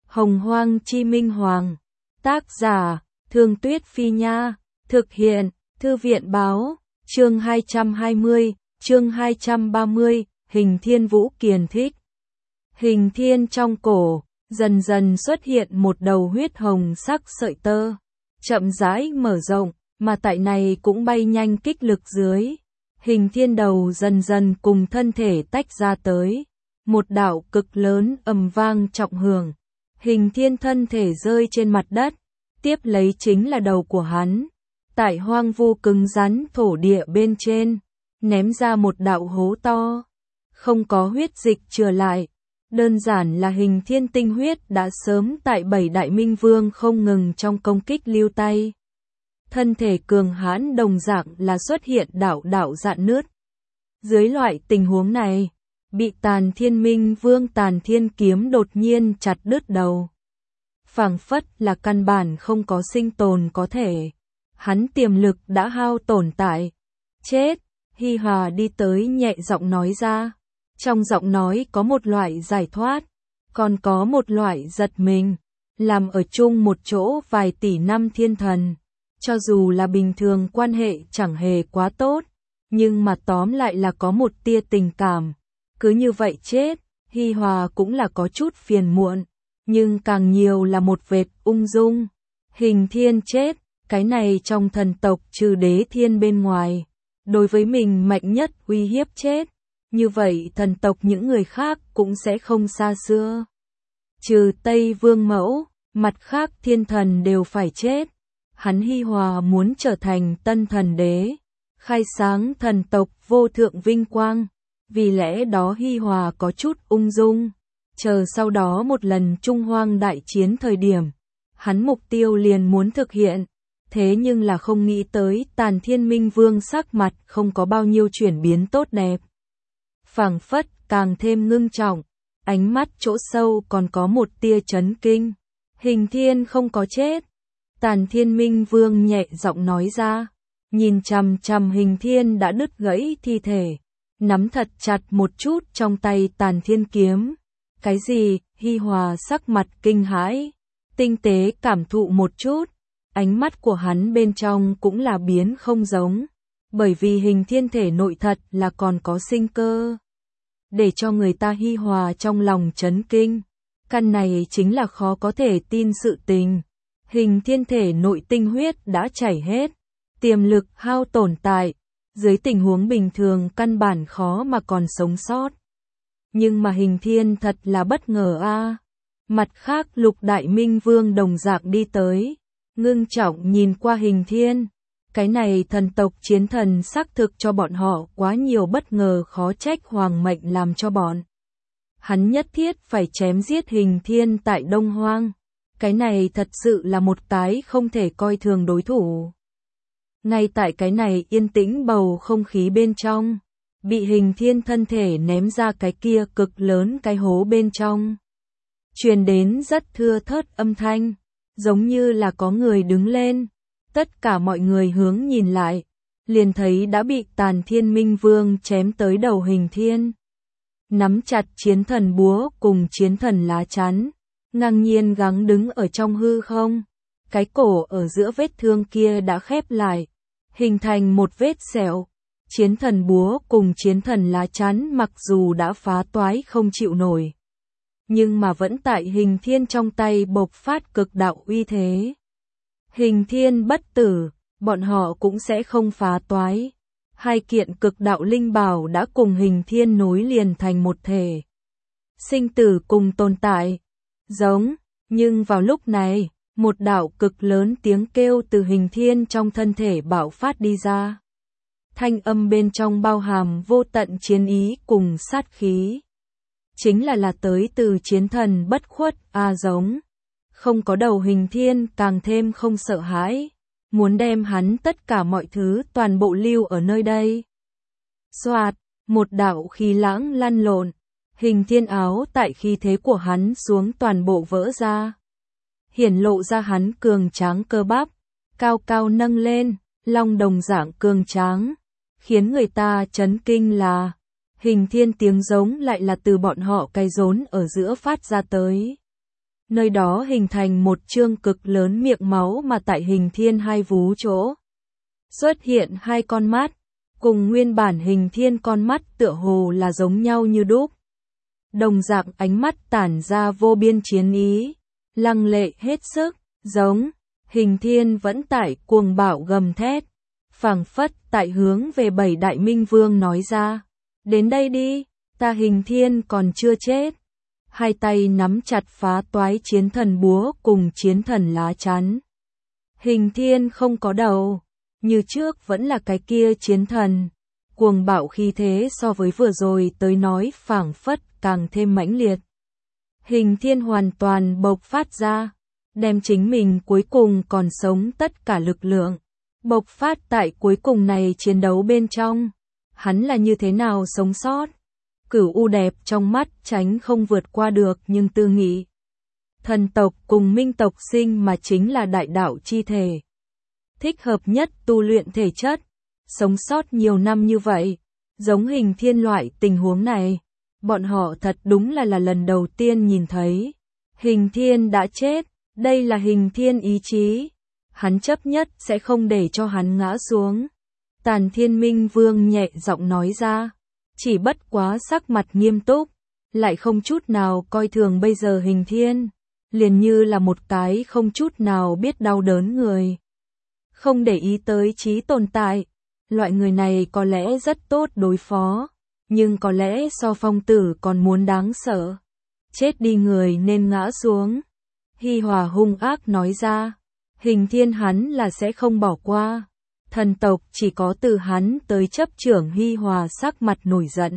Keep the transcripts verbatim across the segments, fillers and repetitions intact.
Hồng Hoang Chi Minh Hoàng. Tác giả, Thương Tuyết Phi Nha. Thực hiện, Thư viện Báo. Chương hai trăm hai mươi, chương hai trăm ba mươi, Hình Thiên Vũ Kiền thích. Hình thiên trong cổ, dần dần xuất hiện một đầu huyết hồng sắc sợi tơ. Chậm rãi mở rộng, mà tại này cũng bay nhanh kích lực dưới. Hình thiên đầu dần dần cùng thân thể tách ra tới. Một đạo cực lớn ầm vang trọng hưởng. Hình thiên thân thể rơi trên mặt đất. Tiếp lấy chính là đầu của hắn. Tại hoang vu cứng rắn thổ địa bên trên. Ném ra một đạo hố to. Không có huyết dịch chừa lại. Đơn giản là hình thiên tinh huyết đã sớm tại bảy đại minh vương không ngừng trong công kích lưu tay. Thân thể cường hãn đồng dạng là xuất hiện đạo đạo rạn nứt. Dưới loại tình huống này, bị Tàn Thiên Minh Vương Tàn Thiên kiếm đột nhiên chặt đứt đầu. Phảng phất là căn bản không có sinh tồn có thể. Hắn tiềm lực đã hao tổn tại. Chết, Hi Hòa đi tới nhẹ giọng nói ra. Trong giọng nói có một loại giải thoát, còn có một loại giật mình. Làm ở chung một chỗ vài tỷ năm thiên thần. Cho dù là bình thường quan hệ chẳng hề quá tốt, nhưng mà tóm lại là có một tia tình cảm. Cứ như vậy chết, Hi Hòa cũng là có chút phiền muộn, nhưng càng nhiều là một vệt ung dung. Hình thiên chết, cái này trong thần tộc trừ đế thiên bên ngoài. Đối với mình mạnh nhất uy hiếp chết, như vậy thần tộc những người khác cũng sẽ không xa xưa. Trừ Tây Vương Mẫu, mặt khác thiên thần đều phải chết. Hắn Hi Hòa muốn trở thành tân thần đế, khai sáng thần tộc vô thượng vinh quang, vì lẽ đó Hi Hòa có chút ung dung, chờ sau đó một lần Trung Hoang đại chiến thời điểm, hắn mục tiêu liền muốn thực hiện, thế nhưng là không nghĩ tới Tàn Thiên Minh Vương sắc mặt không có bao nhiêu chuyển biến tốt đẹp. Phảng phất càng thêm ngưng trọng, ánh mắt chỗ sâu còn có một tia chấn kinh. Hình thiên không có chết. Tàn Thiên Minh Vương nhẹ giọng nói ra, nhìn chằm chằm hình thiên đã đứt gãy thi thể, nắm thật chặt một chút trong tay Tàn Thiên kiếm. Cái gì? Hi Hòa sắc mặt kinh hãi, tinh tế cảm thụ một chút, ánh mắt của hắn bên trong cũng là biến không giống, bởi vì hình thiên thể nội thật là còn có sinh cơ. Để cho người ta Hi Hòa trong lòng chấn kinh, căn này chính là khó có thể tin sự tình. Hình thiên thể nội tinh huyết đã chảy hết, tiềm lực hao tổn tại, dưới tình huống bình thường căn bản khó mà còn sống sót. Nhưng mà hình thiên thật là bất ngờ a. À. Mặt khác Lục Đại Minh Vương đồng dạng đi tới, ngưng trọng nhìn qua hình thiên. Cái này thần tộc chiến thần xác thực cho bọn họ quá nhiều bất ngờ, khó trách hoàng mệnh làm cho bọn hắn nhất thiết phải chém giết hình thiên tại Đông Hoang. Cái này thật sự là một cái không thể coi thường đối thủ. Ngay tại cái này yên tĩnh bầu không khí bên trong, bị hình thiên thân thể ném ra cái kia cực lớn cái hố bên trong. Truyền đến rất thưa thớt âm thanh, giống như là có người đứng lên. Tất cả mọi người hướng nhìn lại, liền thấy đã bị Tàn Thiên Minh Vương chém tới đầu hình thiên. Nắm chặt chiến thần búa cùng chiến thần lá chắn, ngang nhiên gắng đứng ở trong hư không. Cái cổ ở giữa vết thương kia đã khép lại, hình thành một vết sẹo. Chiến thần búa cùng chiến thần lá chắn mặc dù đã phá toái không chịu nổi, nhưng mà vẫn tại hình thiên trong tay bộc phát cực đạo uy thế. Hình thiên bất tử, bọn họ cũng sẽ không phá toái. Hai kiện cực đạo linh bảo đã cùng hình thiên nối liền thành một thể. Sinh tử cùng tồn tại. Giống, nhưng vào lúc này, một đạo cực lớn tiếng kêu từ hình thiên trong thân thể bạo phát đi ra. Thanh âm bên trong bao hàm vô tận chiến ý cùng sát khí. Chính là là tới từ chiến thần bất khuất a giống. Không có đầu hình thiên càng thêm không sợ hãi, muốn đem hắn tất cả mọi thứ toàn bộ lưu ở nơi đây. Xoạt, một đạo khí lãng lăn lộn, hình thiên áo tại khí thế của hắn xuống toàn bộ vỡ ra. Hiển lộ ra hắn cường tráng cơ bắp, cao cao nâng lên, long đồng dạng cường tráng, khiến người ta chấn kinh là, hình thiên tiếng giống lại là từ bọn họ cái rốn ở giữa phát ra tới. Nơi đó hình thành một chương cực lớn miệng máu mà tại Hình Thiên hai vú chỗ. Xuất hiện hai con mắt, cùng nguyên bản Hình Thiên con mắt tựa hồ là giống nhau như đúc. Đồng dạng ánh mắt tản ra vô biên chiến ý, lăng lệ hết sức, giống. Hình Thiên vẫn tại cuồng bạo gầm thét, phảng phất tại hướng về bảy đại minh vương nói ra. Đến đây đi, ta Hình Thiên còn chưa chết. Hai tay nắm chặt phá toái chiến thần búa cùng chiến thần lá chắn. Hình Thiên không có đầu, như trước vẫn là cái kia chiến thần. Cuồng bạo khí thế so với vừa rồi tới nói phảng phất càng thêm mãnh liệt. Hình Thiên hoàn toàn bộc phát ra, đem chính mình cuối cùng còn sống tất cả lực lượng, bộc phát tại cuối cùng này chiến đấu bên trong. Hắn là như thế nào sống sót? Cửu U đẹp trong mắt tránh không vượt qua được nhưng tư nghị. Thần tộc cùng minh tộc sinh mà chính là đại đạo chi thể. Thích hợp nhất tu luyện thể chất, sống sót nhiều năm như vậy, giống Hình Thiên loại tình huống này, bọn họ thật đúng là là lần đầu tiên nhìn thấy. Hình Thiên đã chết, đây là Hình Thiên ý chí, hắn chấp nhất sẽ không để cho hắn ngã xuống. Tàn Thiên Minh Vương nhẹ giọng nói ra, chỉ bất quá sắc mặt nghiêm túc, lại không chút nào coi thường bây giờ Hình Thiên, liền như là một cái không chút nào biết đau đớn người. Không để ý tới trí tồn tại, loại người này có lẽ rất tốt đối phó, nhưng có lẽ so Phong Tử còn muốn đáng sợ. Chết đi người nên ngã xuống. Hi Hòa hung ác nói ra, Hình Thiên hắn là sẽ không bỏ qua. Thần tộc chỉ có từ hắn tới chấp trưởng. Hi Hòa sắc mặt nổi giận.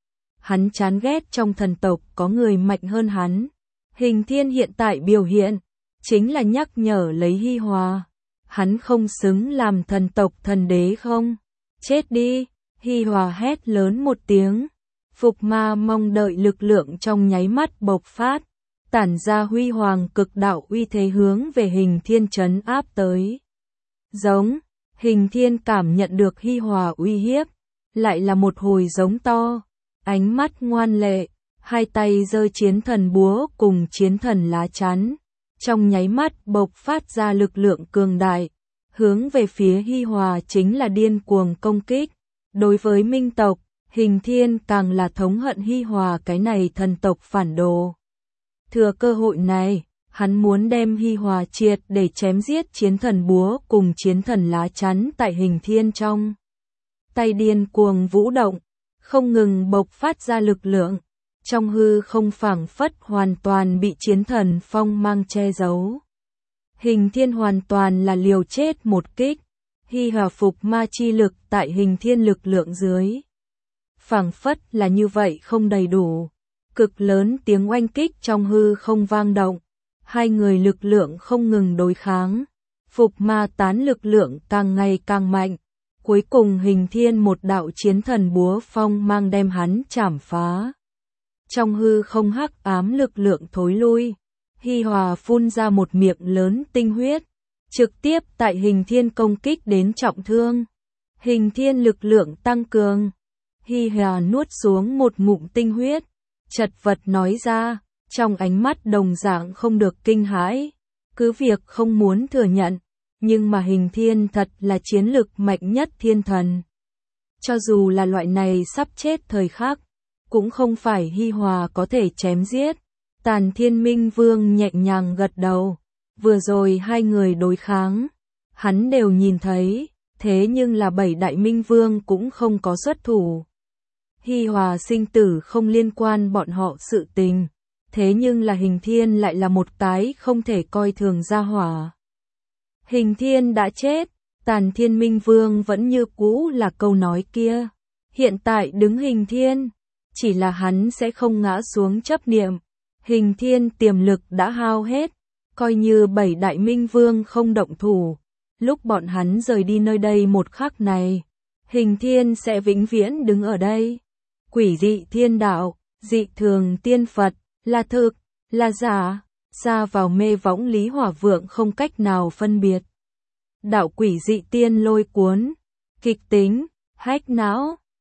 Hắn chán ghét trong thần tộc có người mạnh hơn hắn. Hình Thiên hiện tại biểu hiện, chính là nhắc nhở lấy Hi Hòa. Hắn không xứng làm thần tộc thần đế không? Chết đi! Hi Hòa hét lớn một tiếng. Phục ma mong đợi lực lượng trong nháy mắt bộc phát, tản ra huy hoàng cực đạo uy thế hướng về Hình Thiên trấn áp tới. Giống, Hình Thiên cảm nhận được Hi Hòa uy hiếp, lại là một hồi giống to, ánh mắt ngoan lệ, hai tay giơ chiến thần búa cùng chiến thần lá chắn, trong nháy mắt bộc phát ra lực lượng cường đại, hướng về phía Hi Hòa chính là điên cuồng công kích. Đối với minh tộc, Hình Thiên càng là thống hận Hi Hòa cái này thần tộc phản đồ. Thừa cơ hội này, hắn muốn đem Hi Hòa triệt để chém giết chiến thần búa cùng chiến thần lá chắn tại Hình Thiên trong. Tay điên cuồng vũ động, không ngừng bộc phát ra lực lượng, trong hư không phảng phất hoàn toàn bị chiến thần phong mang che giấu. Hình Thiên hoàn toàn là liều chết một kích, Hi Hòa phục ma chi lực tại Hình Thiên lực lượng dưới. Phảng phất là như vậy không đầy đủ, cực lớn tiếng oanh kích trong hư không vang động, hai người lực lượng không ngừng đối kháng, phục ma tán lực lượng càng ngày càng mạnh, cuối cùng Hình Thiên một đạo chiến thần búa phong mang đem hắn chảm phá. Trong hư không hắc ám lực lượng thối lui, Hi Hòa phun ra một miệng lớn tinh huyết, trực tiếp tại Hình Thiên công kích đến trọng thương. Hình Thiên lực lượng tăng cường, Hi Hòa nuốt xuống một ngụm tinh huyết, chật vật nói ra, trong ánh mắt đồng dạng không được kinh hãi, cứ việc không muốn thừa nhận, nhưng mà Hình Thiên thật là chiến lực mạnh nhất thiên thần. Cho dù là loại này sắp chết thời khắc, cũng không phải Hi Hòa có thể chém giết. Tàn Thiên Minh Vương nhẹ nhàng gật đầu, vừa rồi hai người đối kháng, hắn đều nhìn thấy, thế nhưng là bảy đại minh vương cũng không có xuất thủ. Hi Hòa sinh tử không liên quan bọn họ sự tình, thế nhưng là Hình Thiên lại là một cái không thể coi thường gia hỏa. Hình Thiên đã chết, Tàn Thiên Minh Vương vẫn như cũ là câu nói kia, hiện tại đứng Hình Thiên, chỉ là hắn sẽ không ngã xuống chấp niệm. Hình Thiên tiềm lực đã hao hết, coi như bảy đại minh vương không động thủ, lúc bọn hắn rời đi nơi đây một khắc này, Hình Thiên sẽ vĩnh viễn đứng ở đây. Quỷ dị thiên đạo, dị thường tiên Phật, là thực, là giả, xa vào mê võng Lý Hỏa Vượng không cách nào phân biệt. Đạo quỷ dị tiên lôi cuốn, kịch tính, hách não.